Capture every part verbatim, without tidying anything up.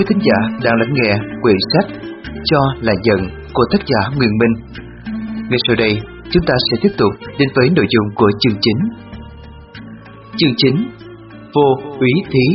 quý thính giả đang lắng nghe quyển sách Cho là giận của tác giả Nguyên Minh. Ngay sau đây, chúng ta sẽ tiếp tục đến với nội dung của chương chính. Chương chính: Vô úy thí.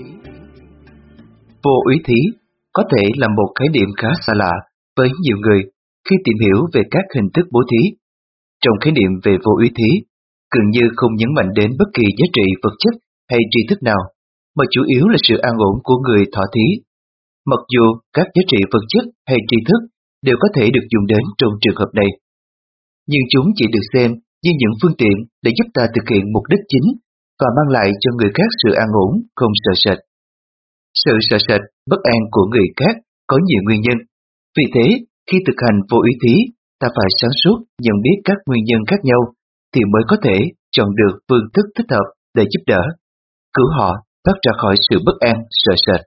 Vô úy thí có thể là một khái niệm khá xa lạ với nhiều người khi tìm hiểu về các hình thức bố thí. Trong khái niệm về vô úy thí, gần như không nhấn mạnh đến bất kỳ giá trị vật chất hay tri thức nào, mà chủ yếu là sự an ổn của người thọ thí. Mặc dù các giá trị vật chất hay tri thức đều có thể được dùng đến trong trường hợp này, nhưng chúng chỉ được xem như những phương tiện để giúp ta thực hiện mục đích chính và mang lại cho người khác sự an ổn, không sợ sệt. Sự sợ sệt, bất an của người khác có nhiều nguyên nhân. Vì thế, khi thực hành vô úy thí, ta phải sáng suốt nhận biết các nguyên nhân khác nhau thì mới có thể chọn được phương thức thích hợp để giúp đỡ, cứu họ thoát ra khỏi sự bất an, sợ sệt.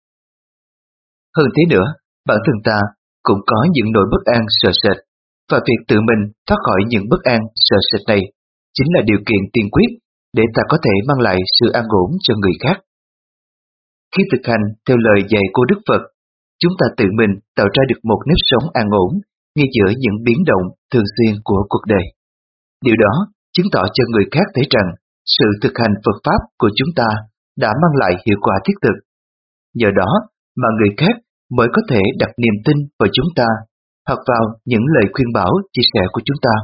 Hơn thế nữa, bản thân ta cũng có những nỗi bất an, sợ sệt, và việc tự mình thoát khỏi những bất an, sợ sệt này chính là điều kiện tiên quyết để ta có thể mang lại sự an ổn cho người khác. Khi thực hành theo lời dạy của Đức Phật, chúng ta tự mình tạo ra được một nếp sống an ổn ngay giữa những biến động thường xuyên của cuộc đời. Điều đó chứng tỏ cho người khác thấy rằng sự thực hành Phật Pháp của chúng ta đã mang lại hiệu quả thiết thực. Nhờ đó mà người khác mới có thể đặt niềm tin vào chúng ta hoặc vào những lời khuyên bảo, chia sẻ của chúng ta.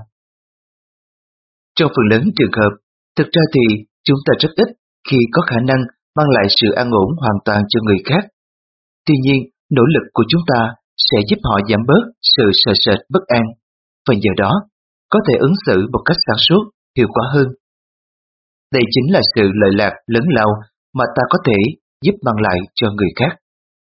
Trong phần lớn trường hợp, thực ra thì chúng ta rất ít khi có khả năng mang lại sự an ổn hoàn toàn cho người khác. Tuy nhiên, nỗ lực của chúng ta sẽ giúp họ giảm bớt sự sợ sệt, bất an, và nhờ đó có thể ứng xử một cách sáng suốt, hiệu quả hơn. Đây chính là sự lợi lạc lớn lao mà ta có thể giúp mang lại cho người khác.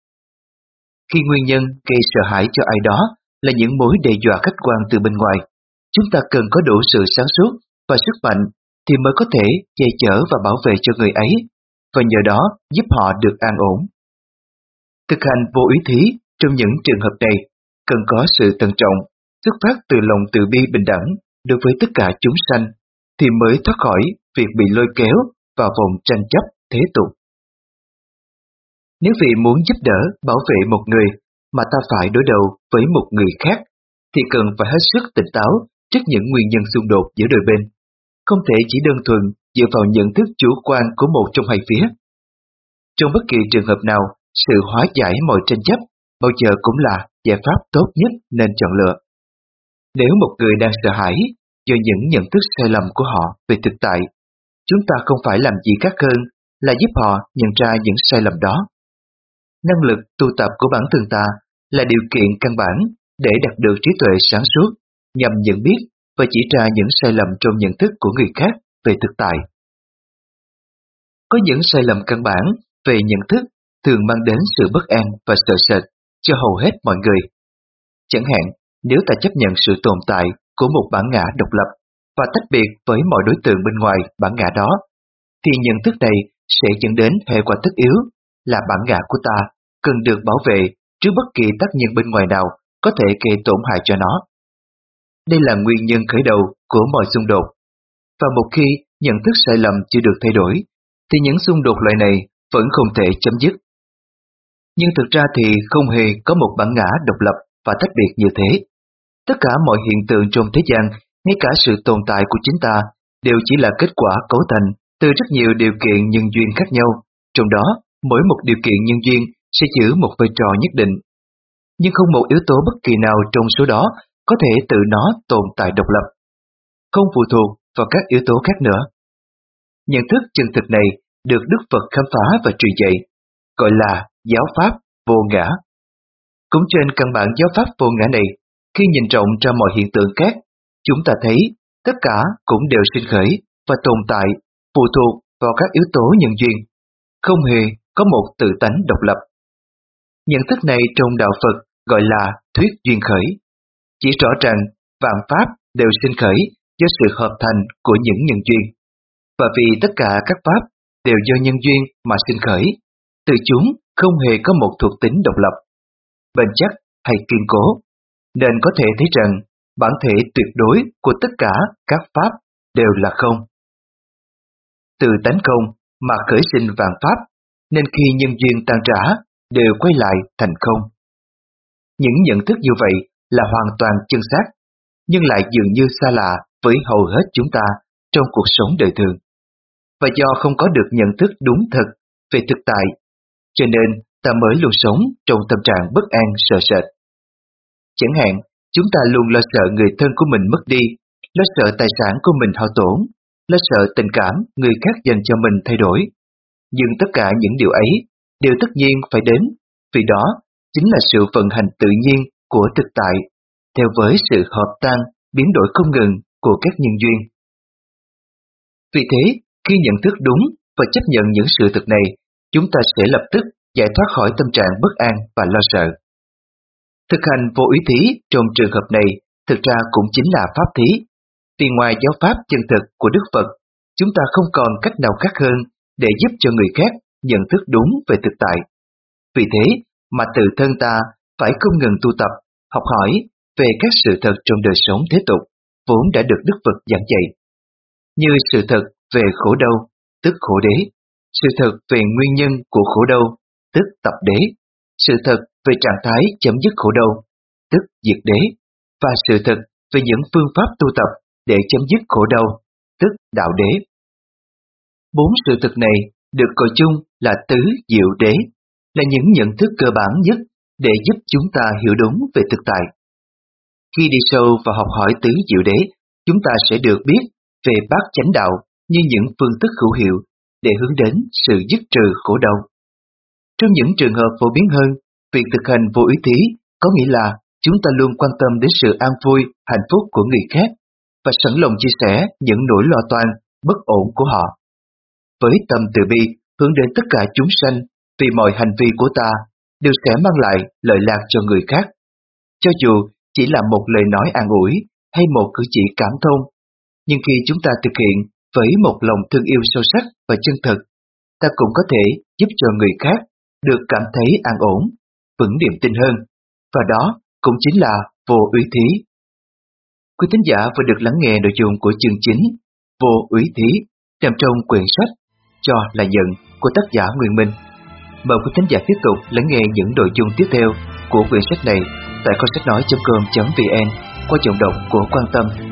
Khi nguyên nhân gây sợ hãi cho ai đó là những mối đe dọa khách quan từ bên ngoài, chúng ta cần có đủ sự sáng suốt và sức mạnh thì mới có thể che chở và bảo vệ cho người ấy, và nhờ đó giúp họ được an ổn. Thực hành vô úy thí trong những trường hợp này cần có sự thận trọng, xuất phát từ lòng từ bi bình đẳng đối với tất cả chúng sanh, thì mới thoát khỏi việc bị lôi kéo vào vòng tranh chấp thế tục. Nếu vì muốn giúp đỡ, bảo vệ một người mà ta phải đối đầu với một người khác, thì cần phải hết sức tỉnh táo trước những nguyên nhân xung đột giữa đôi bên, không thể chỉ đơn thuần dựa vào nhận thức chủ quan của một trong hai phía. Trong bất kỳ trường hợp nào, sự hóa giải mọi tranh chấp bao giờ cũng là giải pháp tốt nhất nên chọn lựa. Nếu một người đang sợ hãi do những nhận thức sai lầm của họ về thực tại, chúng ta không phải làm gì khác hơn là giúp họ nhận ra những sai lầm đó. Năng lực tu tập của bản thân ta là điều kiện căn bản để đạt được trí tuệ sáng suốt, nhằm nhận biết và chỉ ra những sai lầm trong nhận thức của người khác về thực tại. Có những sai lầm căn bản về nhận thức thường mang đến sự bất an và sợ sệt cho hầu hết mọi người. Chẳng hạn, nếu ta chấp nhận sự tồn tại của một bản ngã độc lập và tách biệt với mọi đối tượng bên ngoài bản ngã đó, thì nhận thức này sẽ dẫn đến hệ quả tất yếu là bản ngã của ta cần được bảo vệ trước bất kỳ tác nhân bên ngoài nào có thể gây tổn hại cho nó. Đây là nguyên nhân khởi đầu của mọi xung đột. Và một khi nhận thức sai lầm chưa được thay đổi, thì những xung đột loại này vẫn không thể chấm dứt. Nhưng thực ra thì không hề có một bản ngã độc lập và tách biệt như thế. Tất cả mọi hiện tượng trong thế gian, ngay cả sự tồn tại của chính ta, đều chỉ là kết quả cấu thành từ rất nhiều điều kiện nhân duyên khác nhau. Trong đó, mỗi một điều kiện nhân duyên sẽ giữ một vai trò nhất định. Nhưng không một yếu tố bất kỳ nào trong số đó có thể tự nó tồn tại độc lập, không phụ thuộc vào các yếu tố khác nữa. Nhận thức chân thực này được Đức Phật khám phá và truyền dạy, gọi là giáo pháp vô ngã. Cũng trên căn bản giáo pháp vô ngã này, khi nhìn rộng ra mọi hiện tượng khác, chúng ta thấy tất cả cũng đều sinh khởi và tồn tại phụ thuộc vào các yếu tố nhân duyên, không hề có một tự tánh độc lập. Nhận thức này trong đạo Phật gọi là thuyết duyên khởi, chỉ rõ rằng vạn pháp đều sinh khởi do sự hợp thành của những nhân duyên, và vì tất cả các pháp đều do nhân duyên mà sinh khởi, từ chúng không hề có một thuộc tính độc lập, bền chắc hay kiên cố, nên có thể thấy rằng bản thể tuyệt đối của tất cả các pháp đều là không. Từ tánh không mà khởi sinh vạn pháp, nên khi nhân duyên tan rã đều quay lại thành không. Những nhận thức như vậy là hoàn toàn chân xác, nhưng lại dường như xa lạ với hầu hết chúng ta trong cuộc sống đời thường. Và do không có được nhận thức đúng thật về thực tại, cho nên ta mới luôn sống trong tâm trạng bất an sợ sệt. Chẳng hạn, chúng ta luôn lo sợ người thân của mình mất đi, lo sợ tài sản của mình hao tổn, lo sợ tình cảm người khác dành cho mình thay đổi. Nhưng tất cả những điều ấy đều tất nhiên phải đến, vì đó chính là sự vận hành tự nhiên của thực tại, theo với sự hợp tan, biến đổi không ngừng của các nhân duyên. Vì thế, khi nhận thức đúng và chấp nhận những sự thực này, chúng ta sẽ lập tức giải thoát khỏi tâm trạng bất an và lo sợ. Thực hành vô úy thí trong trường hợp này thực ra cũng chính là pháp thí, vì ngoài giáo pháp chân thực của Đức Phật, chúng ta không còn cách nào khác hơn để giúp cho người khác nhận thức đúng về thực tại. Vì thế mà tự thân ta phải không ngừng tu tập, học hỏi về các sự thật trong đời sống thế tục, vốn đã được Đức Phật giảng dạy. Như sự thật về khổ đau, tức khổ đế, sự thật về nguyên nhân của khổ đau, tức tập đế, sự thật về trạng thái chấm dứt khổ đau, tức diệt đế, và sự thật về những phương pháp tu tập để chấm dứt khổ đau, tức đạo đế. Bốn sự thực này được gọi chung là tứ diệu đế, là những nhận thức cơ bản nhất để giúp chúng ta hiểu đúng về thực tại. Khi đi sâu vào học hỏi tứ diệu đế, chúng ta sẽ được biết về bát chánh đạo như những phương thức hữu hiệu để hướng đến sự dứt trừ khổ đau. Trong những trường hợp phổ biến hơn, việc thực hành vô úy thí có nghĩa là chúng ta luôn quan tâm đến sự an vui, hạnh phúc của người khác và sẵn lòng chia sẻ những nỗi lo toan, bất ổn của họ. Với tâm từ bi hướng đến tất cả chúng sanh, vì mọi hành vi của ta đều sẽ mang lại lợi lạc cho người khác. Cho dù chỉ là một lời nói an ủi hay một cử chỉ cảm thông, nhưng khi chúng ta thực hiện với một lòng thương yêu sâu sắc và chân thật, ta cũng có thể giúp cho người khác được cảm thấy an ổn, vững niềm tin hơn, và đó cũng chính là vô úy thí. Quý thính giả vừa được lắng nghe nội dung của chương chính Vô úy thí nằm trong quyển sách Cho là nhận của tác giả Nguyên Minh. Mời quý thính giả tiếp tục lắng nghe những nội dung tiếp theo của quyển sách này tại kho sách nói chấm com chấm vn qua giọng đọc của Quan Tâm.